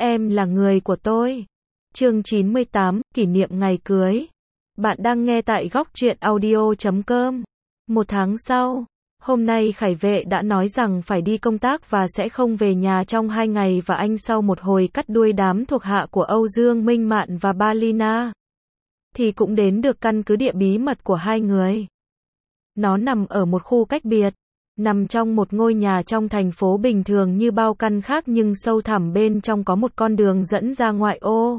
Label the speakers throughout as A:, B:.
A: Em là người của tôi. Chương 98, kỷ niệm ngày cưới. Bạn đang nghe tại góc truyện audio.com. Một tháng sau, hôm nay Khải Vệ đã nói rằng phải đi công tác và sẽ không về nhà trong 2 ngày và anh sau một hồi cắt đuôi đám thuộc hạ của Âu Dương Minh Mạn và Balina, thì cũng đến được căn cứ địa bí mật của hai người. Nó nằm ở một khu cách biệt, nằm trong một ngôi nhà trong thành phố bình thường như bao căn khác nhưng sâu thẳm bên trong có một con đường dẫn ra ngoại ô.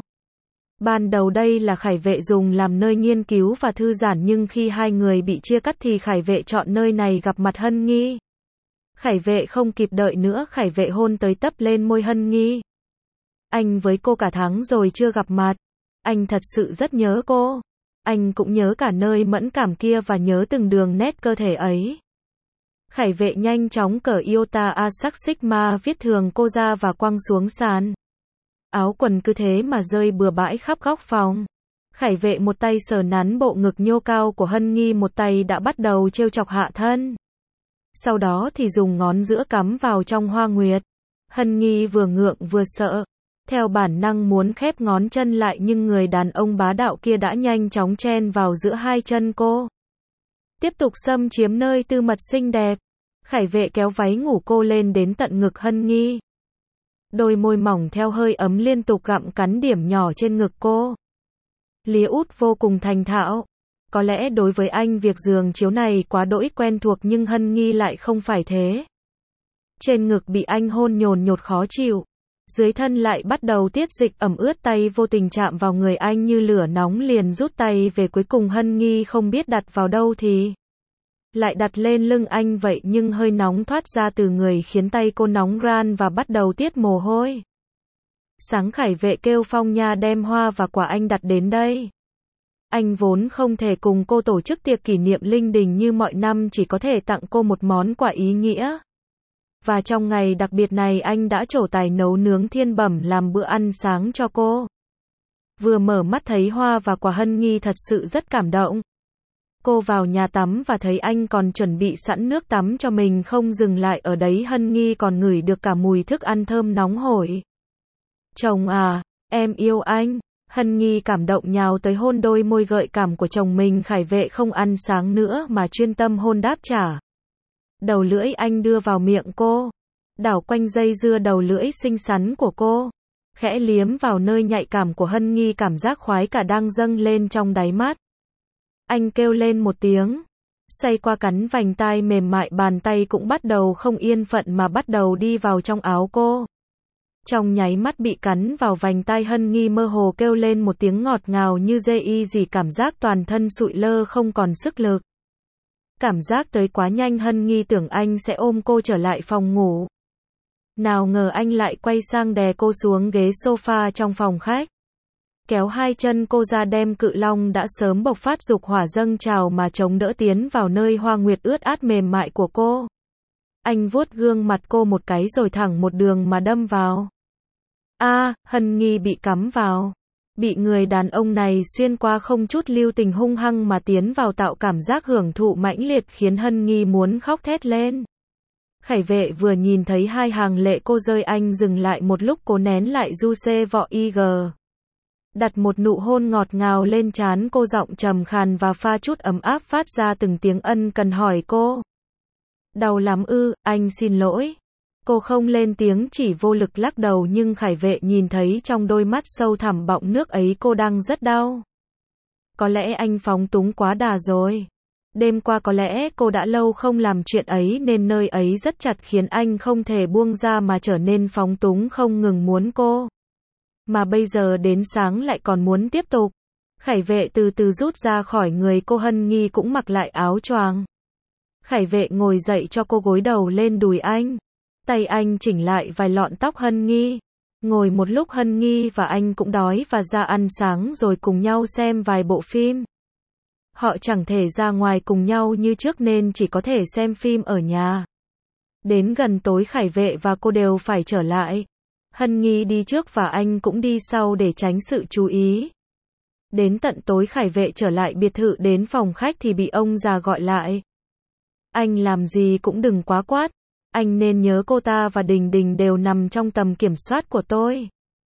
A: Ban đầu đây là Khải Vệ dùng làm nơi nghiên cứu và thư giãn nhưng khi hai người bị chia cắt thì Khải Vệ chọn nơi này gặp mặt Hân Nghi. Khải Vệ không kịp đợi nữa, Khải Vệ hôn tới tấp lên môi Hân Nghi. Anh với cô cả tháng rồi chưa gặp mặt. Anh thật sự rất nhớ cô. Anh cũng nhớ cả nơi mẫn cảm kia và nhớ từng đường nét cơ thể ấy. Khải Vệ nhanh chóng cởi Iota Asac Sigma viết thường cô ra và quăng xuống sàn. Áo quần cứ thế mà rơi bừa bãi khắp góc phòng. Khải Vệ một tay sờ nắn bộ ngực nhô cao của Hân Nghi, một tay đã bắt đầu trêu chọc hạ thân. Sau đó thì dùng ngón giữa cắm vào trong hoa nguyệt. Hân Nghi vừa ngượng vừa sợ. Theo bản năng muốn khép ngón chân lại nhưng người đàn ông bá đạo kia đã nhanh chóng chen vào giữa hai chân cô. Tiếp tục xâm chiếm nơi tư mật xinh đẹp. Khải Vệ kéo váy ngủ cô lên đến tận ngực Hân Nghi. Đôi môi mỏng theo hơi ấm liên tục gặm cắn điểm nhỏ trên ngực cô. Lía út vô cùng thành thạo. Có lẽ đối với anh việc giường chiếu này quá đỗi quen thuộc nhưng Hân Nghi lại không phải thế. Trên ngực bị anh hôn nhồn nhột khó chịu. Dưới thân lại bắt đầu tiết dịch ẩm ướt, tay vô tình chạm vào người anh như lửa nóng liền rút tay về, cuối cùng Hân Nghi không biết đặt vào đâu thì lại đặt lên lưng anh vậy nhưng hơi nóng thoát ra từ người khiến tay cô nóng ran và bắt đầu tiết mồ hôi. Sáng Khải Vệ kêu Phong Nha đem hoa và quà anh đặt đến đây. Anh vốn không thể cùng cô tổ chức tiệc kỷ niệm linh đình như mọi năm, chỉ có thể tặng cô một món quà ý nghĩa. Và trong ngày đặc biệt này anh đã trổ tài nấu nướng thiên bẩm làm bữa ăn sáng cho cô. Vừa mở mắt thấy hoa và quà, Hân Nghi thật sự rất cảm động. Cô vào nhà tắm và thấy anh còn chuẩn bị sẵn nước tắm cho mình. Không dừng lại ở đấy, Hân Nghi còn ngửi được cả mùi thức ăn thơm nóng hổi. Chồng à, em yêu anh. Hân Nghi cảm động nhào tới hôn đôi môi gợi cảm của chồng mình. Khải Vệ không ăn sáng nữa mà chuyên tâm hôn đáp trả. Đầu lưỡi anh đưa vào miệng cô, đảo quanh dây dưa đầu lưỡi xinh xắn của cô, khẽ liếm vào nơi nhạy cảm của Hân Nghi, cảm giác khoái cả đang dâng lên trong đáy mắt. Anh kêu lên một tiếng, xoay qua cắn vành tai mềm mại, bàn tay cũng bắt đầu không yên phận mà bắt đầu đi vào trong áo cô. Trong nháy mắt bị cắn vào vành tai, Hân Nghi mơ hồ kêu lên một tiếng ngọt ngào như dê y gì, cảm giác toàn thân sụi lơ không còn sức lực. Cảm giác tới quá nhanh, Hân Nghi tưởng anh sẽ ôm cô trở lại phòng ngủ. Nào ngờ anh lại quay sang đè cô xuống ghế sofa trong phòng khách. Kéo hai chân cô ra, đem cự long đã sớm bộc phát dục hỏa dâng trào mà chống đỡ tiến vào nơi hoa nguyệt ướt át mềm mại của cô. Anh vuốt gương mặt cô một cái rồi thẳng một đường mà đâm vào. Hân Nghi bị cắm vào. Bị người đàn ông này xuyên qua không chút lưu tình hung hăng mà tiến vào, tạo cảm giác hưởng thụ mãnh liệt khiến Hân Nghi muốn khóc thét lên. Khải Vệ vừa nhìn thấy hai hàng lệ cô rơi, anh dừng lại một lúc, cố nén lại du xê vọ IG. Đặt một nụ hôn ngọt ngào lên trán cô, giọng trầm khàn và pha chút ấm áp phát ra từng tiếng ân cần hỏi cô. Đau lắm ư? Anh xin lỗi. Cô không lên tiếng, chỉ vô lực lắc đầu, nhưng Khải Vệ nhìn thấy trong đôi mắt sâu thẳm bọng nước ấy cô đang rất đau. Có lẽ anh phóng túng quá đà rồi. Đêm qua có lẽ cô đã lâu không làm chuyện ấy nên nơi ấy rất chặt khiến anh không thể buông ra mà trở nên phóng túng, không ngừng muốn cô. Mà bây giờ đến sáng lại còn muốn tiếp tục. Khải Vệ từ từ rút ra khỏi người cô, Hân Nghi cũng mặc lại áo choàng. Khải Vệ ngồi dậy cho cô gối đầu lên đùi anh. Tay anh chỉnh lại vài lọn tóc Hân Nghi. Ngồi một lúc, Hân Nghi và anh cũng đói và ra ăn sáng rồi cùng nhau xem vài bộ phim. Họ chẳng thể ra ngoài cùng nhau như trước nên chỉ có thể xem phim ở nhà. Đến gần tối, Khải Vệ và cô đều phải trở lại. Hân Nghi đi trước và anh cũng đi sau để tránh sự chú ý. Đến tận tối Khải Vệ trở lại biệt thự, đến phòng khách thì bị ông già gọi lại. Anh làm gì cũng đừng quá quát. Anh nên nhớ cô ta và Đình Đình đều nằm trong tầm kiểm soát của tôi.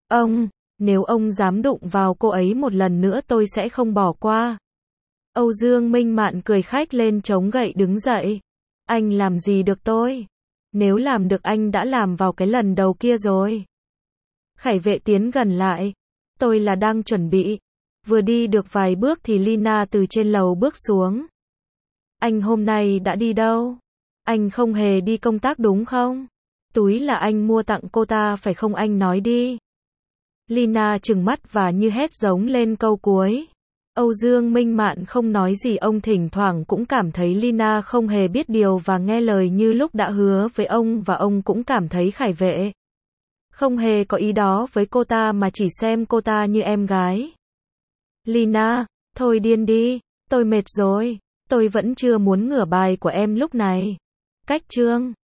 A: Ông, nếu ông dám đụng vào cô ấy một lần nữa tôi sẽ không bỏ qua. Âu Dương Minh Mạn cười khách lên chống gậy đứng dậy. Anh làm gì được tôi? Nếu làm được anh đã làm vào cái lần đầu kia rồi. Khải Vệ tiến gần lại. Tôi là đang chuẩn bị. Vừa đi được vài bước thì Lina từ trên lầu bước xuống. Anh hôm nay đã đi đâu? Anh không hề đi công tác đúng không? Túi là anh mua tặng cô ta phải không, anh nói đi. Lina trừng mắt và như hét giống lên câu cuối. Âu Dương Minh Mạn không nói gì, ông thỉnh thoảng cũng cảm thấy Lina không hề biết điều và nghe lời như lúc đã hứa với ông, và ông cũng cảm thấy Khải Vệ không hề có ý đó với cô ta mà chỉ xem cô ta như em gái. Lina, thôi điên đi, tôi mệt rồi, tôi vẫn chưa muốn ngửa bài của em lúc này. Cách chương